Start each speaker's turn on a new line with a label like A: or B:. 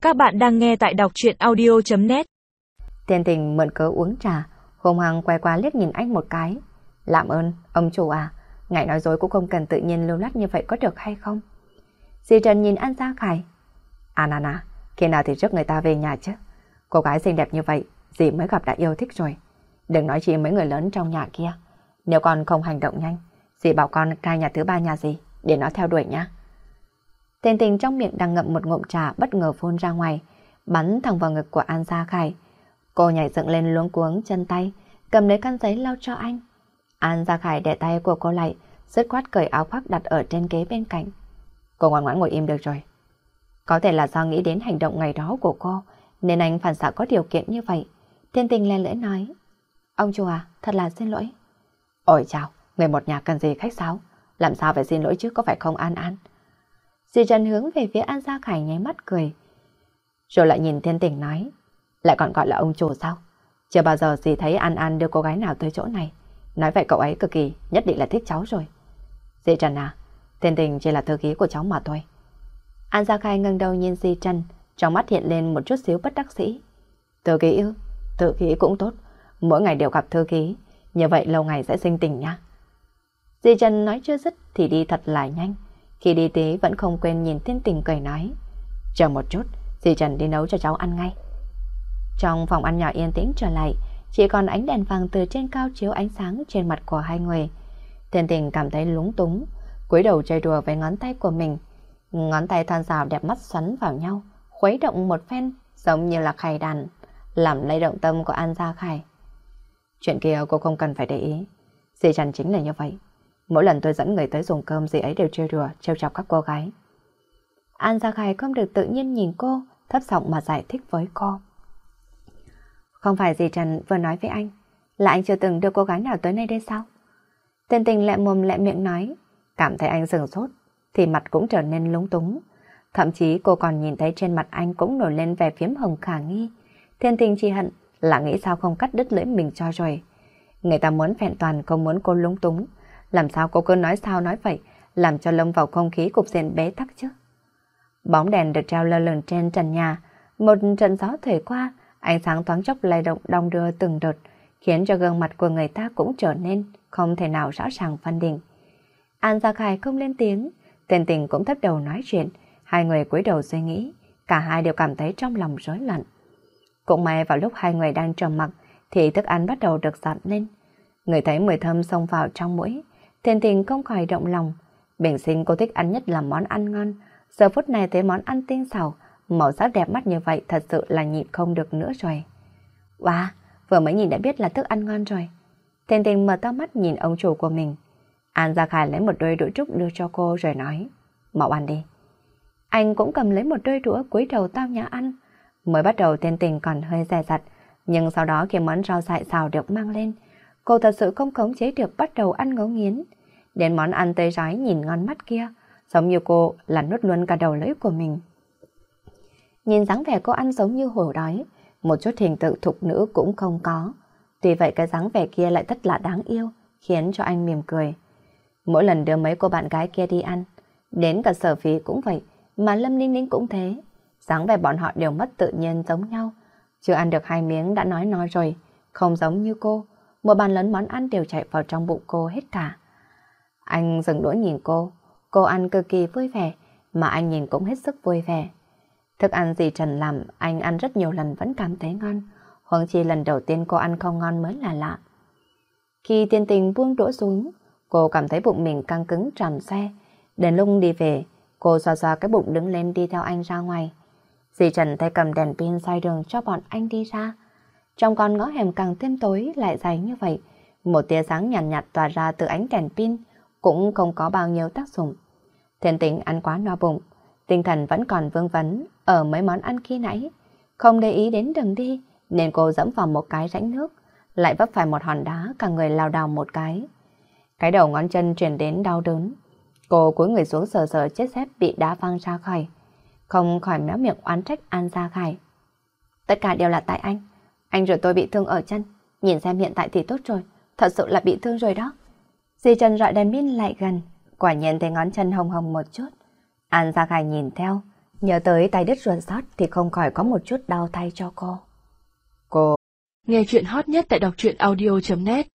A: Các bạn đang nghe tại đọc truyện audio.net.
B: Thiên Tình mượn cớ uống trà, hùng hăng quay qua liếc nhìn anh một cái. Làm ơn, ông chủ à, ngài nói dối cũng không cần tự nhiên lưu loát như vậy có được hay không? Dì Trần nhìn An Gia Khải. Nà, khi nào thì rước người ta về nhà chứ? Cô gái xinh đẹp như vậy, dì mới gặp đã yêu thích rồi. Đừng nói chi mấy người lớn trong nhà kia. Nếu con không hành động nhanh, dì bảo con cai nhà thứ ba nhà dì, để nó theo đuổi nha. Thiên Tình trong miệng đang ngậm một ngụm trà bất ngờ phun ra ngoài, bắn thẳng vào ngực của An Gia Khải. Cô nhảy dựng lên luống cuống chân tay, cầm lấy khăn giấy lau cho anh. An Gia Khải đè tay của cô lại, dứt khoát cởi áo khoác đặt ở trên ghế bên cạnh. Cô ngoan ngoãn ngồi im được rồi. Có thể là do nghĩ đến hành động ngày đó của cô, nên anh phản xạ có điều kiện như vậy. Thiên Tình lè lưỡi nói, ông chủ à, thật là xin lỗi. Ôi chào, người một nhà cần gì khách sáo, làm sao phải xin lỗi chứ, có phải không An? Dì Trần hướng về phía An Gia Khải nháy mắt cười, rồi lại nhìn Thiên Tình nói, lại còn gọi là ông chủ sao? Chưa bao giờ dì thấy An đưa cô gái nào tới chỗ này. Nói vậy cậu ấy cực kỳ nhất định là thích cháu rồi. Dì Trần à, Thiên Tình chỉ là thư ký của cháu mà thôi. An Gia Khải ngẩng đầu nhìn dì Trần, trong mắt hiện lên một chút xíu bất đắc dĩ. Thư ký ư? Thư ký cũng tốt, mỗi ngày đều gặp thư ký, như vậy lâu ngày sẽ sinh tình nha. Dì Trần nói chưa dứt thì đi thật là nhanh. Khi đi tí vẫn không quên nhìn Thiên Tình cười nói, chờ một chút, dì Trần đi nấu cho cháu ăn ngay. Trong phòng ăn nhỏ yên tĩnh trở lại, chỉ còn ánh đèn vàng từ trên cao chiếu ánh sáng trên mặt của hai người. Thiên Tình cảm thấy lúng túng, cúi đầu chơi đùa với ngón tay của mình. Ngón tay thon dài đẹp mắt xoắn vào nhau, khuấy động một phen giống như là khay đàn, làm lay động tâm của An Gia Khải. Chuyện kia cô không cần phải để ý, dì Trần chính là như vậy. Mỗi lần tôi dẫn người tới dùng cơm, dì ấy đều chơi đùa, trêu chọc các cô gái. An Gia Khải không được tự nhiên nhìn cô, thấp giọng mà giải thích với cô. Không phải dì Trần vừa nói với anh, là anh chưa từng đưa cô gái nào tới đây đây sao? Thiên Tình lẹ mồm lẹ miệng nói, cảm thấy anh sửng sốt, thì mặt cũng trở nên lúng túng. Thậm chí cô còn nhìn thấy trên mặt anh cũng nổi lên vẻ phiếm hồng khả nghi. Thiên Tình chỉ hận là nghĩ sao không cắt đứt lưỡi mình cho rồi. Người ta muốn vẹn toàn, không muốn cô lúng túng. Làm sao cô cứ nói sao nói vậy, làm cho lâm vào không khí cục diện bế tắc chứ. Bóng đèn được treo lơ lửng trên trần nhà, một trận gió thổi qua, ánh sáng thoáng chốc lay động đong đưa từng đợt, khiến cho gương mặt của người ta cũng trở nên không thể nào rõ ràng phân định. An Gia Khải không lên tiếng, Thiên Tình cũng thấp đầu nói chuyện, hai người cúi đầu suy nghĩ, cả hai đều cảm thấy trong lòng rối loạn. Cũng may vào lúc hai người đang trầm mặc thì thức ăn bắt đầu được dọn lên. Người thấy mùi thơm xông vào trong mũi, Thiên Tình không khỏi động lòng. Bình sinh cô thích ăn nhất là món ăn ngon, giờ phút này thấy món ăn tinh xảo, màu sắc đẹp mắt như vậy thật sự là nhịn không được nữa rồi. Wow, vừa mới nhìn đã biết là thức ăn ngon rồi. Thiên Tình mở to mắt nhìn ông chủ của mình. An Gia Khải lấy một đôi đũa trúc đưa cho cô rồi nói, mau ăn đi. Anh cũng cầm lấy một đôi đũa cúi đầu tao nhã ăn. Mới bắt đầu Thiên Tình còn hơi dè dặt, nhưng sau đó khi món rau dại xào được mang lên, cô thật sự không khống chế được bắt đầu ăn ngấu nghiến. Đến món ăn tươi rói nhìn ngon mắt kia, giống như cô là nuốt luôn cả đầu lưỡi của mình. Nhìn dáng vẻ cô ăn giống như hổ đói, một chút hình tượng thục nữ cũng không có. Tuy vậy cái dáng vẻ kia lại rất là đáng yêu, khiến cho anh mỉm cười. Mỗi lần đưa mấy cô bạn gái kia đi ăn, đến cả Sở Phi cũng vậy, mà Lâm Ninh Ninh cũng thế. Dáng vẻ bọn họ đều mất tự nhiên giống nhau. Chưa ăn được 2 miếng đã nói no rồi, không giống như cô. Một bàn lớn món ăn đều chạy vào trong bụng cô hết cả. Anh dừng đũa nhìn cô ăn cực kỳ vui vẻ, mà anh nhìn cũng hết sức vui vẻ. Thức ăn dì Trần làm anh ăn rất nhiều lần vẫn cảm thấy ngon, huống chi lần đầu tiên cô ăn không ngon mới là lạ. Khi Thiên Tình buông đũa xuống, cô cảm thấy bụng mình căng cứng tròn xe. Đến lúc đi về, cô xoa xoa cái bụng đứng lên đi theo anh ra ngoài. Dì Trần tay cầm đèn pin soi đường cho bọn anh đi ra. Trong con ngõ hẻm càng thêm tối lại dài như vậy, một tia sáng nhàn nhạt tỏa ra từ ánh đèn pin cũng không có bao nhiêu tác dụng. Thiên Tình ăn quá no bụng, tinh thần vẫn còn vương vấn ở mấy món ăn khi nãy, không để ý đến đường đi nên cô dẫm vào một cái rãnh nước, lại vấp phải một hòn đá, cả người lảo đảo một cái đầu ngón chân truyền đến đau đớn. Cô cúi người xuống sờ sờ chiếc dép bị đá văng ra khỏi, không khỏi méo miệng oán trách An Gia Khải. Tất cả đều là tại anh rồi tôi bị thương ở chân, nhìn xem hiện tại thì tốt rồi, thật sự là bị thương rồi đó. Dì Trần rọi đèn pin lại gần, quả nhiên thấy ngón chân hồng hồng một chút. An Gia Khải nhìn theo, Nhớ tới tay đứt ruột sót thì không khỏi có một chút đau thay cho cô.
A: Nghe chuyện hot nhất tại đọc truyện audio.net